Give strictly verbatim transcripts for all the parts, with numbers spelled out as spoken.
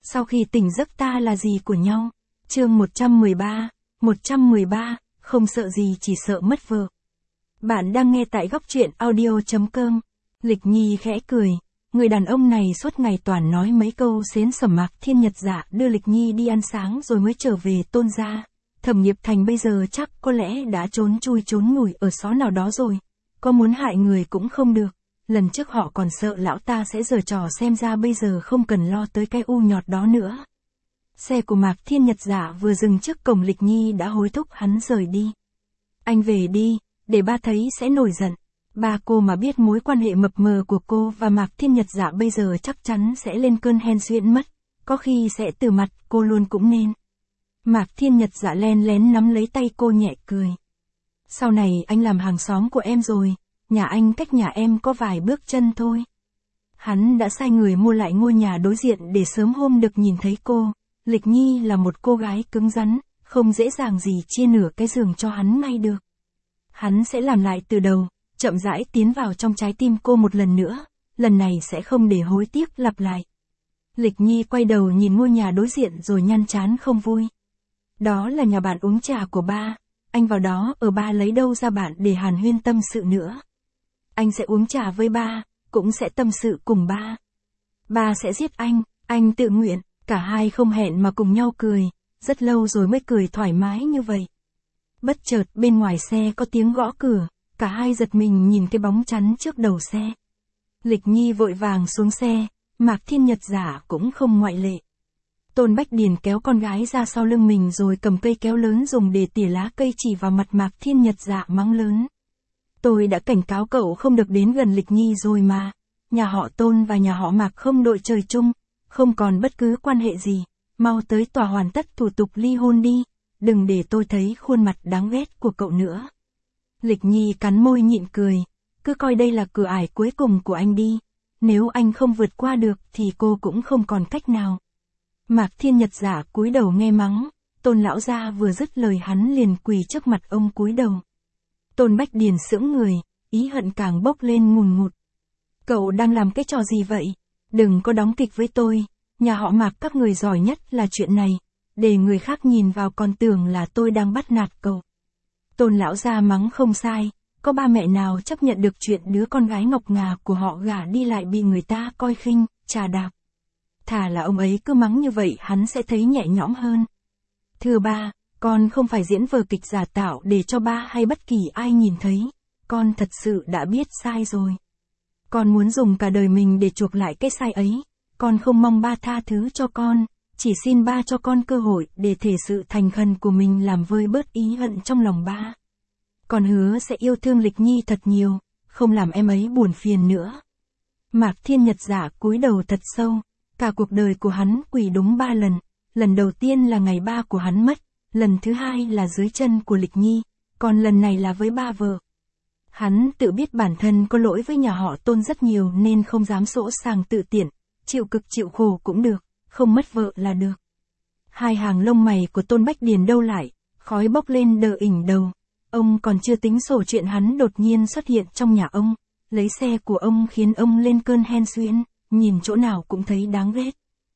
Sau khi tỉnh giấc ta là gì của nhau? Chương một trăm mười ba, một trăm mười ba, không sợ gì chỉ sợ mất vợ. Bạn đang nghe tại góc truyện audio chấm com. Lịch Nhi khẽ cười, người đàn ông này suốt ngày toàn nói mấy câu xến xẩm. Mạc Thiên Nhật Dạ đưa Lịch Nhi đi ăn sáng rồi mới trở về Tôn gia. Thẩm Nghiệp Thành bây giờ chắc có lẽ đã trốn chui trốn ngủi ở xó nào đó rồi. Có muốn hại người cũng không được. Lần trước họ còn sợ lão ta sẽ giở trò, xem ra bây giờ không cần lo tới cái u nhọt đó nữa. Xe của Mạc Thiên Nhật Dạ vừa dừng trước cổng, Lịch Nhi đã hối thúc hắn rời đi. Anh về đi, để ba thấy sẽ nổi giận. Ba cô mà biết mối quan hệ mập mờ của cô và Mạc Thiên Nhật Dạ bây giờ chắc chắn sẽ lên cơn hen suyễn mất, có khi sẽ từ mặt cô luôn cũng nên. Mạc Thiên Nhật Dạ len lén nắm lấy tay cô nhẹ cười. Sau này anh làm hàng xóm của em rồi, nhà anh cách nhà em có vài bước chân thôi. Hắn đã sai người mua lại ngôi nhà đối diện để sớm hôm được nhìn thấy cô. Lịch Nhi là một cô gái cứng rắn, không dễ dàng gì chia nửa cái giường cho hắn ngay được. Hắn sẽ làm lại từ đầu, chậm rãi tiến vào trong trái tim cô một lần nữa, lần này sẽ không để hối tiếc lặp lại. Lịch Nhi quay đầu nhìn ngôi nhà đối diện rồi nhăn trán không vui. Đó là nhà bạn uống trà của ba, anh vào đó ở ba lấy đâu ra bạn để hàn huyên tâm sự nữa. Anh sẽ uống trà với ba, cũng sẽ tâm sự cùng ba. Ba sẽ giết anh, anh tự nguyện, cả hai không hẹn mà cùng nhau cười, rất lâu rồi mới cười thoải mái như vậy. Bất chợt bên ngoài xe có tiếng gõ cửa, cả hai giật mình nhìn cái bóng chắn trước đầu xe. Lịch Nhi vội vàng xuống xe, Mạc Thiên Nhật Dạ cũng không ngoại lệ. Tôn Bách Điền kéo con gái ra sau lưng mình rồi cầm cây kéo lớn dùng để tỉa lá cây chỉ vào mặt Mạc Thiên Nhật Dạ mắng lớn. Tôi đã cảnh cáo cậu không được đến gần Lịch Nhi rồi mà. Nhà họ Tôn và nhà họ Mạc không đội trời chung, không còn bất cứ quan hệ gì. Mau tới tòa hoàn tất thủ tục ly hôn đi, đừng để tôi thấy khuôn mặt đáng ghét của cậu nữa. Lịch Nhi cắn môi nhịn cười, cứ coi đây là cửa ải cuối cùng của anh đi. Nếu anh không vượt qua được thì cô cũng không còn cách nào. Mạc Thiên Nhật Dạ cúi đầu nghe mắng, Tôn lão gia vừa dứt lời hắn liền quỳ trước mặt ông cúi đầu. Tôn Bách Điền sững người, ý hận càng bốc lên ngùn ngụt. Cậu đang làm cái trò gì vậy? Đừng có đóng kịch với tôi, nhà họ Mạc các người giỏi nhất là chuyện này, để người khác nhìn vào còn tưởng là tôi đang bắt nạt cậu. Tôn lão gia mắng không sai, có ba mẹ nào chấp nhận được chuyện đứa con gái ngọc ngà của họ gả đi lại bị người ta coi khinh, trà đạp. Thà là ông ấy cứ mắng như vậy hắn sẽ thấy nhẹ nhõm hơn. Thưa ba, con không phải diễn vở kịch giả tạo để cho ba hay bất kỳ ai nhìn thấy, con thật sự đã biết sai rồi. Con muốn dùng cả đời mình để chuộc lại cái sai ấy, con không mong ba tha thứ cho con, chỉ xin ba cho con cơ hội để thể sự thành khẩn của mình làm vơi bớt ý hận trong lòng ba. Con hứa sẽ yêu thương Lịch Nhi thật nhiều, không làm em ấy buồn phiền nữa. Mạc Thiên Nhật Dạ cúi đầu thật sâu, cả cuộc đời của hắn quỳ đúng ba lần, lần đầu tiên là ngày ba của hắn mất, lần thứ hai là dưới chân của Lịch Nhi, còn lần này là với ba vợ. Hắn tự biết bản thân có lỗi với nhà họ Tôn rất nhiều nên không dám sỗ sàng tự tiện, chịu cực chịu khổ cũng được, không mất vợ là được. Hai hàng lông mày của Tôn Bách Điền đâu lại, khói bốc lên đờ ỉnh đầu. Ông còn chưa tính sổ chuyện hắn đột nhiên xuất hiện trong nhà ông, lấy xe của ông khiến ông lên cơn hen suyễn, nhìn chỗ nào cũng thấy đáng ghét.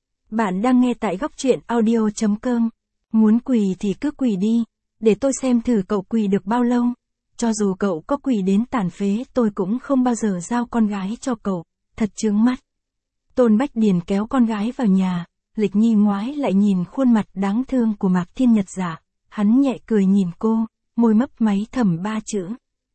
Bạn đang nghe tại góc truyện audio chấm com. Muốn quỳ thì cứ quỳ đi, để tôi xem thử cậu quỳ được bao lâu. Cho dù cậu có quỳ đến tàn phế tôi cũng không bao giờ giao con gái cho cậu, thật chướng mắt. Tôn Bách Điền kéo con gái vào nhà, Lịch Nhi ngoái lại nhìn khuôn mặt đáng thương của Mạc Thiên Nhật Dạ, hắn nhẹ cười nhìn cô, môi mấp máy thầm ba chữ.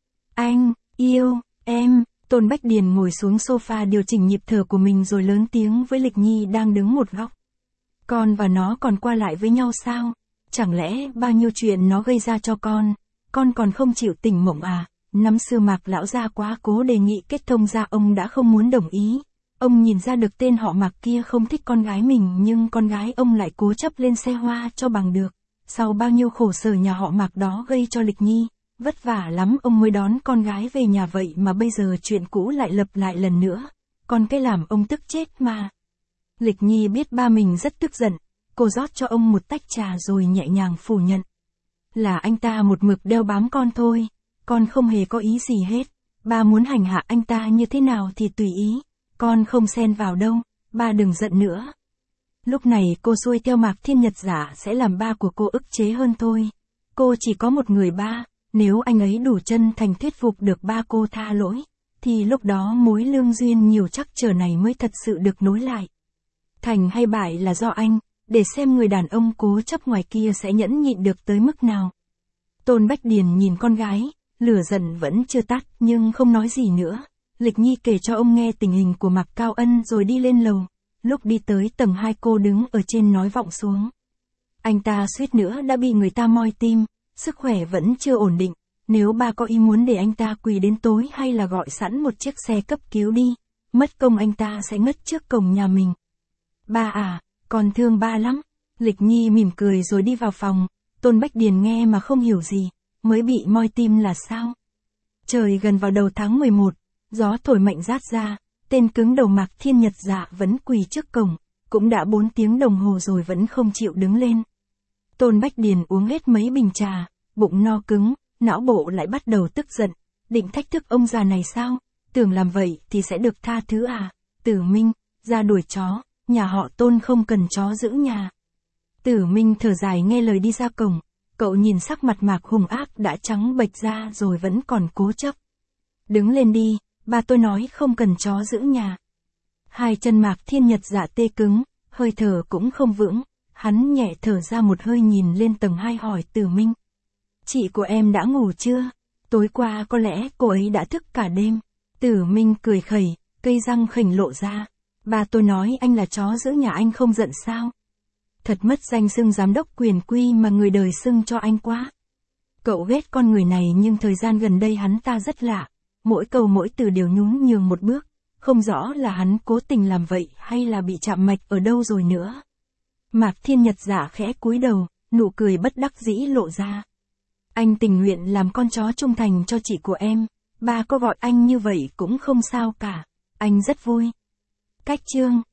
Anh, yêu, em. Tôn Bách Điền ngồi xuống sofa điều chỉnh nhịp thở của mình rồi lớn tiếng với Lịch Nhi đang đứng một góc. Con và nó còn qua lại với nhau sao? Chẳng lẽ bao nhiêu chuyện nó gây ra cho con, con còn không chịu tỉnh mộng à? Năm xưa Mạc lão gia quá cố đề nghị kết thông gia ông đã không muốn đồng ý. Ông nhìn ra được tên họ Mạc kia không thích con gái mình nhưng con gái ông lại cố chấp lên xe hoa cho bằng được. Sau bao nhiêu khổ sở nhà họ Mạc đó gây cho Lịch Nhi, vất vả lắm ông mới đón con gái về nhà vậy mà bây giờ chuyện cũ lại lặp lại lần nữa. Còn cái làm ông tức chết mà. Lịch Nhi biết ba mình rất tức giận, cô rót cho ông một tách trà rồi nhẹ nhàng phủ nhận. Là anh ta một mực đeo bám con thôi, con không hề có ý gì hết, ba muốn hành hạ anh ta như thế nào thì tùy ý, con không xen vào đâu, ba đừng giận nữa. Lúc này cô xuôi theo Mạc Thiên Nhật Dạ sẽ làm ba của cô ức chế hơn thôi. Cô chỉ có một người ba, nếu anh ấy đủ chân thành thuyết phục được ba cô tha lỗi, thì lúc đó mối lương duyên nhiều trắc trở này mới thật sự được nối lại. Thành hay bại là do anh, để xem người đàn ông cố chấp ngoài kia sẽ nhẫn nhịn được tới mức nào. Tôn Bách Điền nhìn con gái, lửa giận vẫn chưa tắt nhưng không nói gì nữa. Lịch Nhi kể cho ông nghe tình hình của Mạc Cao Ân rồi đi lên lầu. Lúc đi tới tầng hai cô đứng ở trên nói vọng xuống. Anh ta suýt nữa đã bị người ta moi tim, sức khỏe vẫn chưa ổn định. Nếu ba có ý muốn để anh ta quỳ đến tối hay là gọi sẵn một chiếc xe cấp cứu đi, mất công anh ta sẽ ngất trước cổng nhà mình. Ba à, con thương ba lắm. Lịch Nhi mỉm cười rồi đi vào phòng. Tôn Bách Điền nghe mà không hiểu gì, mới bị moi tim là sao? Trời gần vào đầu tháng mười một, gió thổi mạnh rát ra, tên cứng đầu Mạc Thiên Nhật Dạ vẫn quỳ trước cổng, cũng đã bốn tiếng đồng hồ rồi vẫn không chịu đứng lên. Tôn Bách Điền uống hết mấy bình trà, bụng no cứng, não bộ lại bắt đầu tức giận, định thách thức ông già này sao? Tưởng làm vậy thì sẽ được tha thứ à? Tử Minh, ra đuổi chó, nhà họ Tôn không cần chó giữ nhà. Tử Minh thở dài nghe lời đi ra cổng, cậu nhìn sắc mặt Mạc hung ác đã trắng bệch ra rồi vẫn còn cố chấp. Đứng lên đi, bà tôi nói không cần chó giữ nhà. Hai chân Mạc Thiên Nhật Dạ tê cứng, hơi thở cũng không vững, hắn nhẹ thở ra một hơi nhìn lên tầng hai hỏi Tử Minh. Chị của em đã ngủ chưa? Tối qua có lẽ cô ấy đã thức cả đêm. Tử Minh cười khẩy, cây răng khỉnh lộ ra. Bà tôi nói anh là chó giữ nhà anh không giận sao? Thật mất danh xưng giám đốc quyền quy mà người đời xưng cho anh quá. Cậu ghét con người này nhưng thời gian gần đây hắn ta rất lạ. Mỗi câu mỗi từ đều nhún nhường một bước. Không rõ là hắn cố tình làm vậy hay là bị chạm mạch ở đâu rồi nữa. Mạc Thiên Nhật Dạ khẽ cúi đầu, nụ cười bất đắc dĩ lộ ra. Anh tình nguyện làm con chó trung thành cho chị của em. Ba có gọi anh như vậy cũng không sao cả. Anh rất vui. Cách chương